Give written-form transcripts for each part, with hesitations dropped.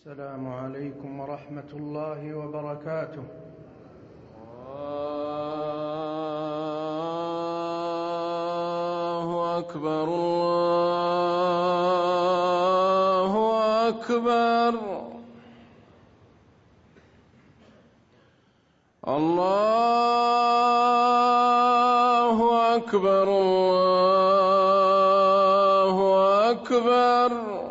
السلام عليكم ورحمة الله وبركاته. الله أكبر الله أكبر الله أكبر الله أكبر.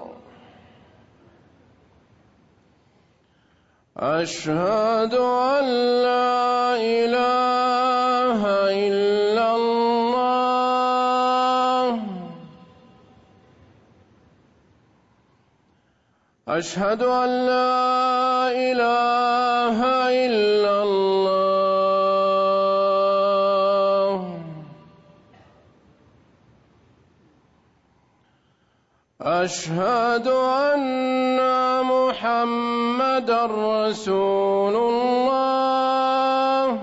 أشهد أن لا إله إلا الله. أشهد أن لا إله إلا الله. أشهد أن محمدًا رسول الله.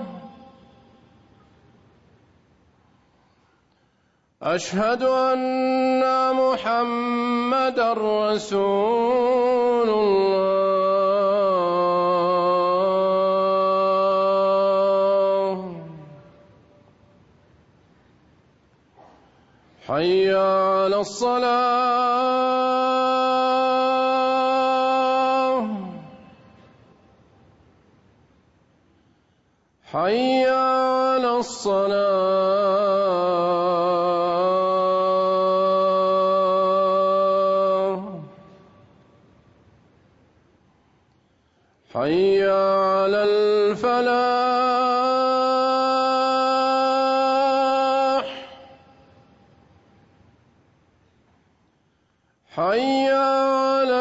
أشهد أن محمدًا رسول الله. حي على الصلاة. حي على الصلاة. حي على الفلاح. حي على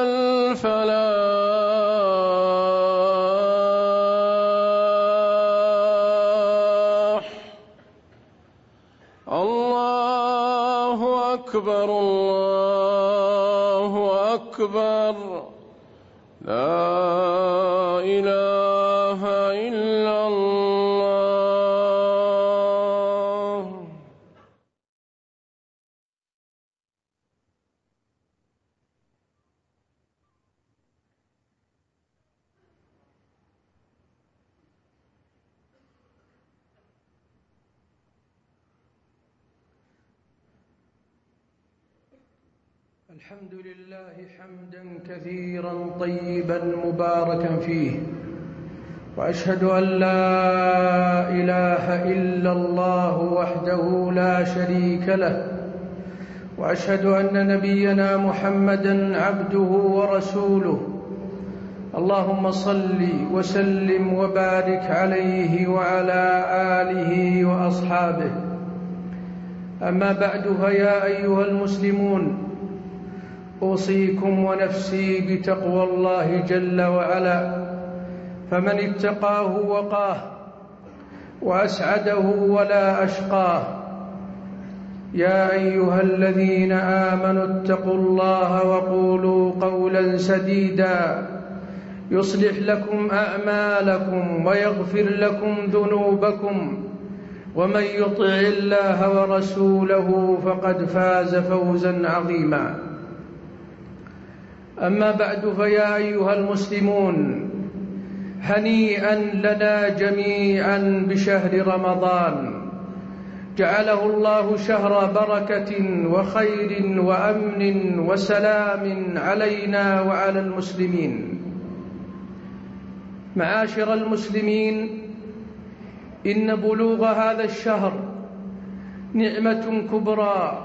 الفلاح. الله أكبر الله أكبر. لا إله إلا الله. الحمد لله حمداً كثيراً طيباً مباركاً فيه، وأشهد أن لا إله إلا الله وحده لا شريك له، وأشهد أن نبينا محمداً عبده ورسوله. اللهم صل وسلم وبارك عليه وعلى آله وأصحابه. أما بعد، فيا أيها المسلمون، أوصيكم ونفسي بتقوى الله جل وعلا، فمن اتقاه وقاه وأسعده ولا أشقاه. يا أيها الذين آمنوا اتقوا الله وقولوا قولا سديدا يصلح لكم أعمالكم ويغفر لكم ذنوبكم، ومن يطع الله ورسوله فقد فاز فوزا عظيما. أما بعد، فيا أيها المسلمون، هنيئا لنا جميعا بشهر رمضان، جعله الله شهر بركة وخير وأمن وسلام علينا وعلى المسلمين. معاشر المسلمين، إن بلوغ هذا الشهر نعمة كبرى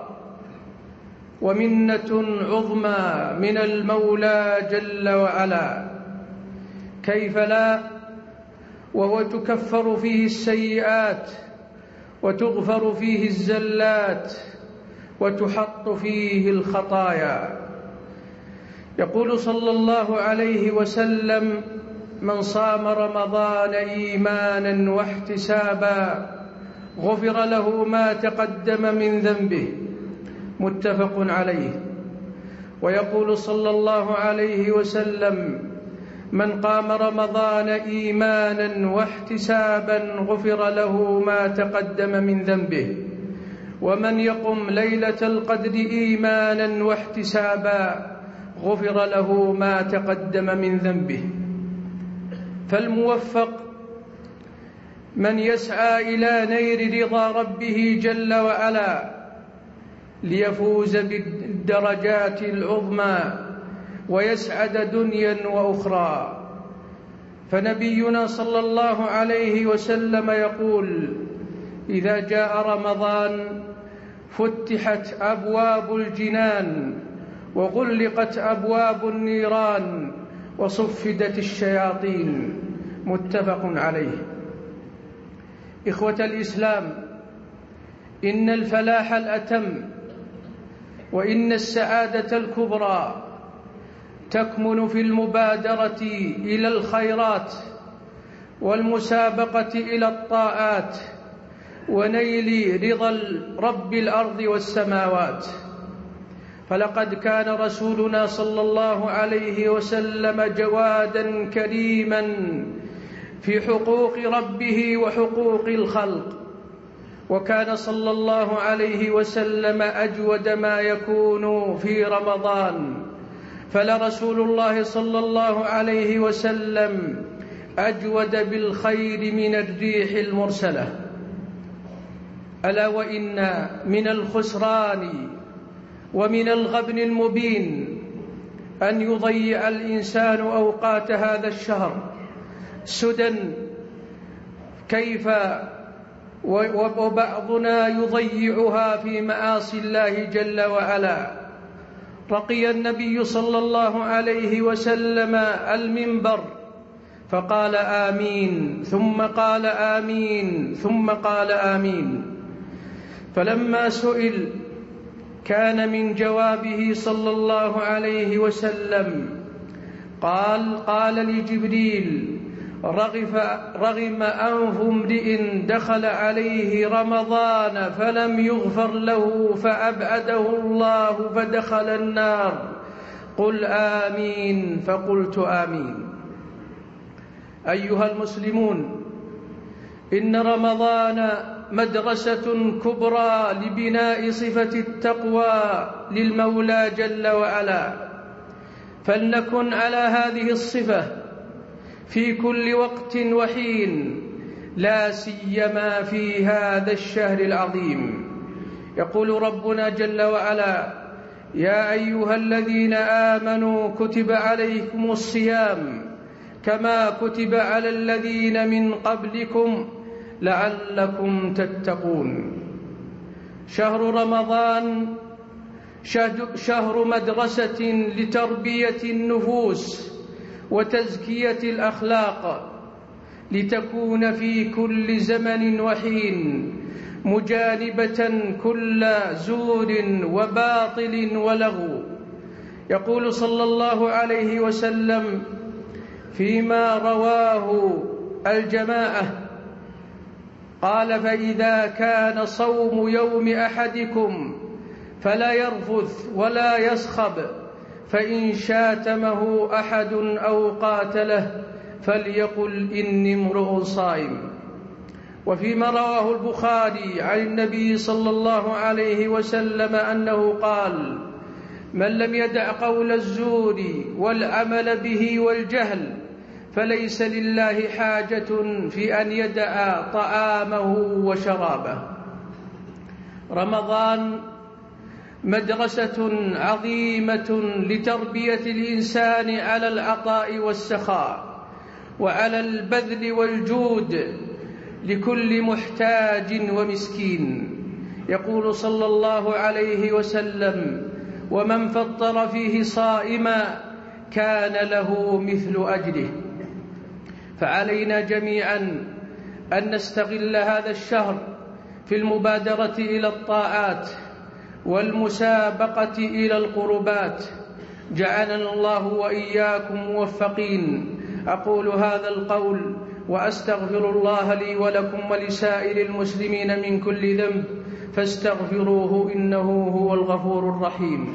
ومنة عظمى من المولى جل وعلا، كيف لا، وهو تكفر فيه السيئات وتغفر فيه الزلات وتحط فيه الخطايا. يقول صلى الله عليه وسلم: من صام رمضان إيمانا واحتسابا غفر له ما تقدم من ذنبه. متفق عليه. ويقول صلى الله عليه وسلم: من قام رمضان إيمانا واحتسابا غفر له ما تقدم من ذنبه. ومن يقم ليلة القدر إيمانا واحتسابا غفر له ما تقدم من ذنبه. فالموفق من يسعى إلى نيل رضا ربه جل وعلا ليفوز بالدرجات العظمى ويسعد دنيا وأخرى. فنبينا صلى الله عليه وسلم يقول: إذا جاء رمضان فتحت أبواب الجنان وغلقت أبواب النيران وصفدت الشياطين. متفق عليه. إخوة الإسلام، إن الفلاح الأتم وإن السعادة الكبرى تكمن في المبادرة إلى الخيرات والمسابقة إلى الطاعات ونيل رضا رب الأرض والسماوات. فلقد كان رسولنا صلى الله عليه وسلم جوادا كريما في حقوق ربه وحقوق الخلق، وكان صلى الله عليه وسلم أجود ما يكون في رمضان. فلرسول الله صلى الله عليه وسلم أجود بالخير من الريح المرسلة. ألا وإن من الخسران ومن الغبن المبين أن يضيع الإنسان أوقات هذا الشهر سدى، كيف وبعضنا يضيعها في معاصي الله جل وعلا. رقي النبي صلى الله عليه وسلم المنبر فقال آمين، ثم قال آمين، ثم قال آمين. فلما سئل كان من جوابه صلى الله عليه وسلم قال لجبريل: رغم أنف امرئ دخل عليه رمضان فلم يغفر له فأبعده الله فدخل النار، قل آمين. فقلت آمين. أيها المسلمون، إن رمضان مدرسة كبرى لبناء صفة التقوى للمولى جل وعلا، فلنكن على هذه الصفة في كل وقت وحين، لا سيما في هذا الشهر العظيم. يقول ربنا جل وعلا: يا أيها الذين آمنوا كتب عليكم الصيام كما كتب على الذين من قبلكم لعلكم تتقون. شهر رمضان شهر مدرسة لتربية النفوس وتزكية الأخلاق، لتكون في كل زمن وحين مجانبة كل زور وباطل ولغو. يقول صلى الله عليه وسلم فيما رواه الجماعة قال: فإذا كان صوم يوم أحدكم فلا يرفث ولا يصخب، فإن شاتمه أحد أو قاتله فليقل إني امرؤ صائم. وفيما رواه البخاري عن النبي صلى الله عليه وسلم أنه قال: من لم يدع قول الزور والعمل به والجهل فليس لله حاجة في أن يدع طعامه وشرابه. رمضان مدرسة عظيمة لتربية الإنسان على العطاء والسخاء وعلى البذل والجود لكل محتاج ومسكين. يقول صلى الله عليه وسلم: ومن فطر فيه صائما كان له مثل أجره. فعلينا جميعا أن نستغل هذا الشهر في المبادرة إلى الطاعات والمسابقة إلى القربات. جعلنا الله وإياكم موفقين. أقول هذا القول وأستغفر الله لي ولكم ولسائر المسلمين من كل ذنب، فاستغفروه إنه هو الغفور الرحيم.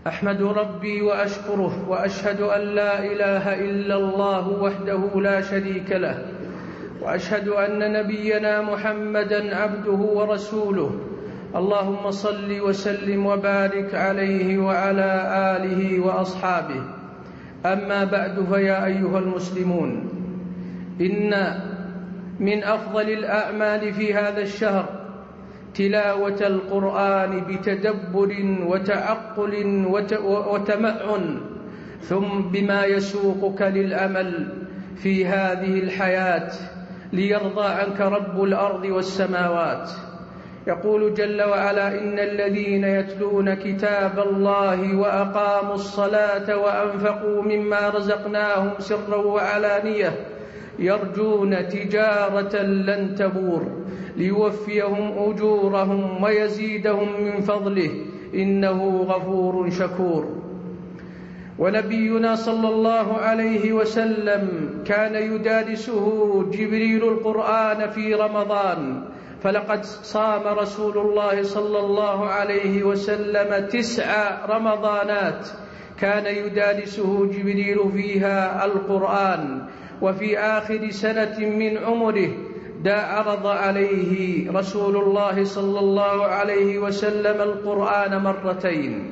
أحمد ربي وأشكره وأشهد أن لا إله إلا الله وحده لا شريك له، وأشهد أن نبينا محمدًا عبده ورسوله. اللهم صل وسلم وبارك عليه وعلى آله وأصحابه. أما بعد، فيا أيها المسلمون، إن من أفضل الأعمال في هذا الشهر تلاوة القرآن بتدبر وتعقل وتمعن، ثم بما يسوقك للأمل في هذه الحياة ليرضى عنك رب الأرض والسماوات. يقول جل وعلا: إن الذين يتلون كتاب الله وأقاموا الصلاة وأنفقوا مما رزقناهم سرا وعلانية يرجون تجارة لن تبور ليوفيهم أجورهم ويزيدهم من فضله إنه غفور شكور. ونبينا صلى الله عليه وسلم كان يدارسه جبريل القرآن في رمضان، فلقد صام رسول الله صلى الله عليه وسلم 9 رمضانات كان يدارسه جبريل فيها القرآن، وفي آخر سنة من عمره عرض عليه رسول الله صلى الله عليه وسلم القرآن 2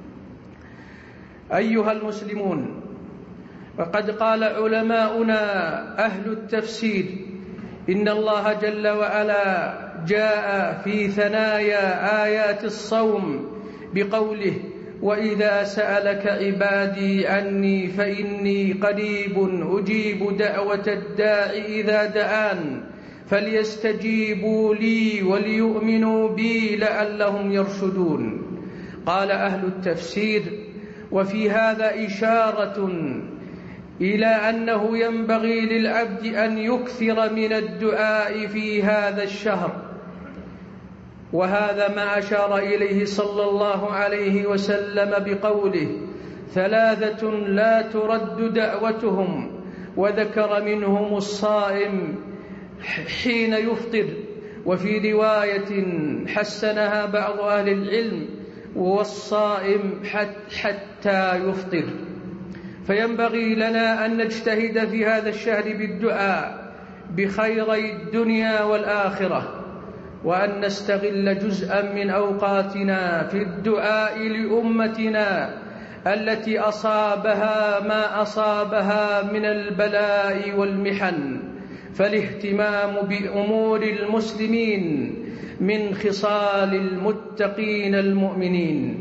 أيها المسلمون، وقد قال علماؤنا أهل التفسير إن الله جل وعلا جاء في ثنايا آيات الصوم بقوله: وإذا سألك عبادي عني فإني قريب أجيب دعوة الداع إذا دعان فليستجيبوا لي وليؤمنوا بي لعلهم يرشدون. قال أهل التفسير: وفي هذا إشارة إلى أنه ينبغي للعبد أن يكثر من الدعاء في هذا الشهر، وهذا ما أشار إليه صلى الله عليه وسلم بقوله: 3 لا ترد دعوتهم، وذكر منهم الصائم حين يفطر، وفي رواية حسنها بعض أهل العلم: والصائم حتى يفطر. فينبغي لنا أن نجتهد في هذا الشهر بالدعاء بخيري الدنيا والآخرة، وأن نستغل جزءا من أوقاتنا في الدعاء لأمتنا التي أصابها ما أصابها من البلاء والمحن، فالاهتمام بأمور المسلمين من خصال المتقين المؤمنين.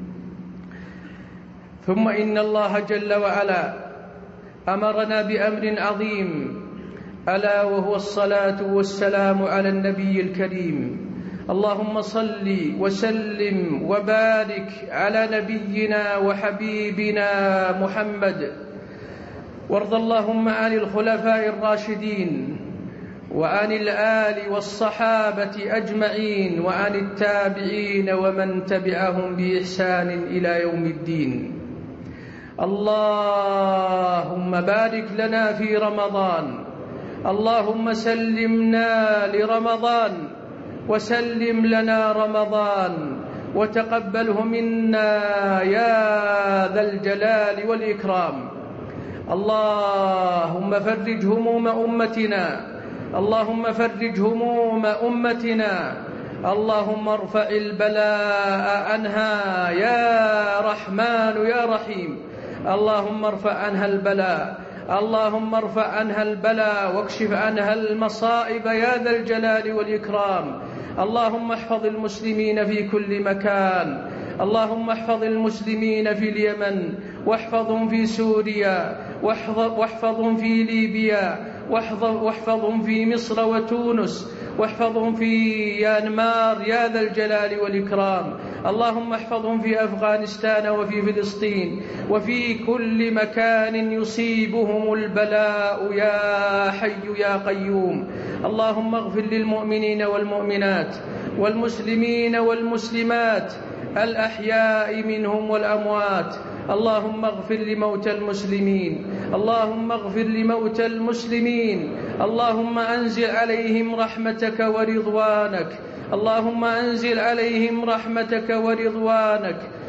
ثم إن الله جل وعلا أمرنا بأمر عظيم، ألا وهو الصلاة والسلام على النبي الكريم. اللهم صل وسلم وبارك على نبينا وحبيبنا محمد، وارض اللهم عن الخلفاء الراشدين وعن الآل والصحابة أجمعين وعن التابعين ومن تبعهم بإحسان إلى يوم الدين. اللهم بارك لنا في رمضان، اللهم سلمنا لرمضان وسلم لنا رمضان وتقبله منا يا ذا الجلال والإكرام. اللهم فرج هموم أمتنا، اللهم فرج هموم أمتنا، اللهم ارفع البلاء عنها يا رحمن يا رحيم. اللهم ارفع عنها البلاء، اللهم ارفع عنها البلاء واكشف عنها المصائب يا ذا الجلال والإكرام. اللهم احفظ المسلمين في كل مكان، اللهم احفظ المسلمين في اليمن، واحفظهم في سوريا، واحفظهم في ليبيا، واحفظهم في مصر وتونس، واحفظهم في ميانمار يا ذا الجلال والإكرام. اللهم احفظهم في أفغانستان وفي فلسطين وفي كل مكان يصيبهم البلاء يا حي يا قيوم. اللهم اغفر للمؤمنين والمؤمنات والمسلمين والمسلمات الأحياء منهم والأموات. اللهم اغفر لموتى المسلمين، اللهم اغفر لموتى المسلمين. اللهم أنزل عليهم رحمتك ورضوانك، اللهم أنزل عليهم رحمتك ورضوانك.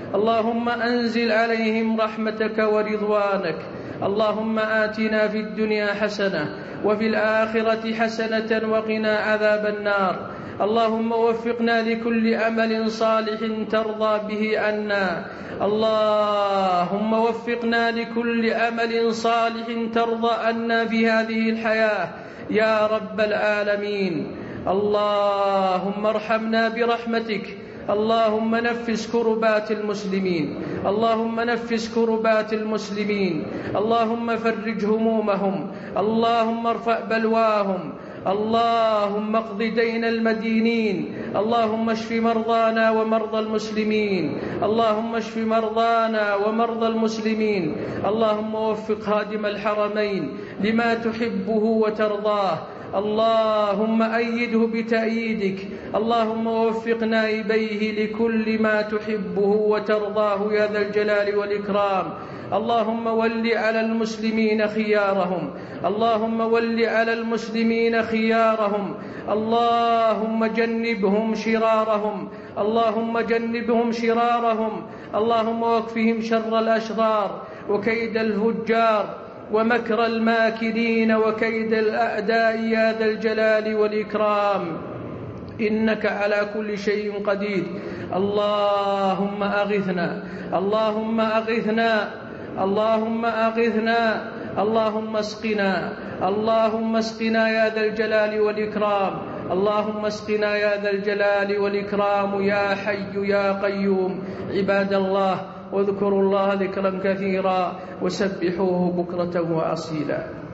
اللهم أنزل عليهم رحمتك ورضوانك. اللهم آتنا في الدنيا حسنة وفي الآخرة حسنة وقنا عذاب النار. اللهم وفقنا لكل عمل صالح ترضى به عنا. اللهم وفقنا لكل عمل صالح ترضى عنا في هذه الحياة يا رب العالمين. اللهم ارحمنا برحمتك. اللهم نفس كربات المسلمين. اللهم نفس كربات المسلمين. اللهم فرج همومهم. اللهم ارفع بلواهم. اللهم اقض دين المدينين. اللهم اشف مرضانا ومرضى المسلمين. اللهم اشف مرضانا ومرضى المسلمين. اللهم وفق خادم الحرمين لما تحبه وترضاه. اللهم أيده بتأييدك. اللهم وفق نائبيه لكل ما تحبه وترضاه يا ذا الجلال والإكرام. اللهم ول على المسلمين خيارهم. اللهم ول على المسلمين خيارهم. اللهم جنبهم شرارهم. اللهم جنبهم شرارهم. اللهم واكفهم شر الأشرار وكيد الفجار ومكر الماكرين وكيد الأعداء يا ذا الجلال والإكرام، إنك على كل شيء قدير. اللهم أغثنا. اللهم أغثنا. اللهم أغثنا. اللهم اسقنا. اللهم اسقنا يا ذا الجلال والإكرام. اللهم اسقنا يا ذا الجلال والإكرام يا حي يا قيوم. عباد الله، واذكروا الله ذكرا كثيرا وسبحوه بكرة وأصيلا.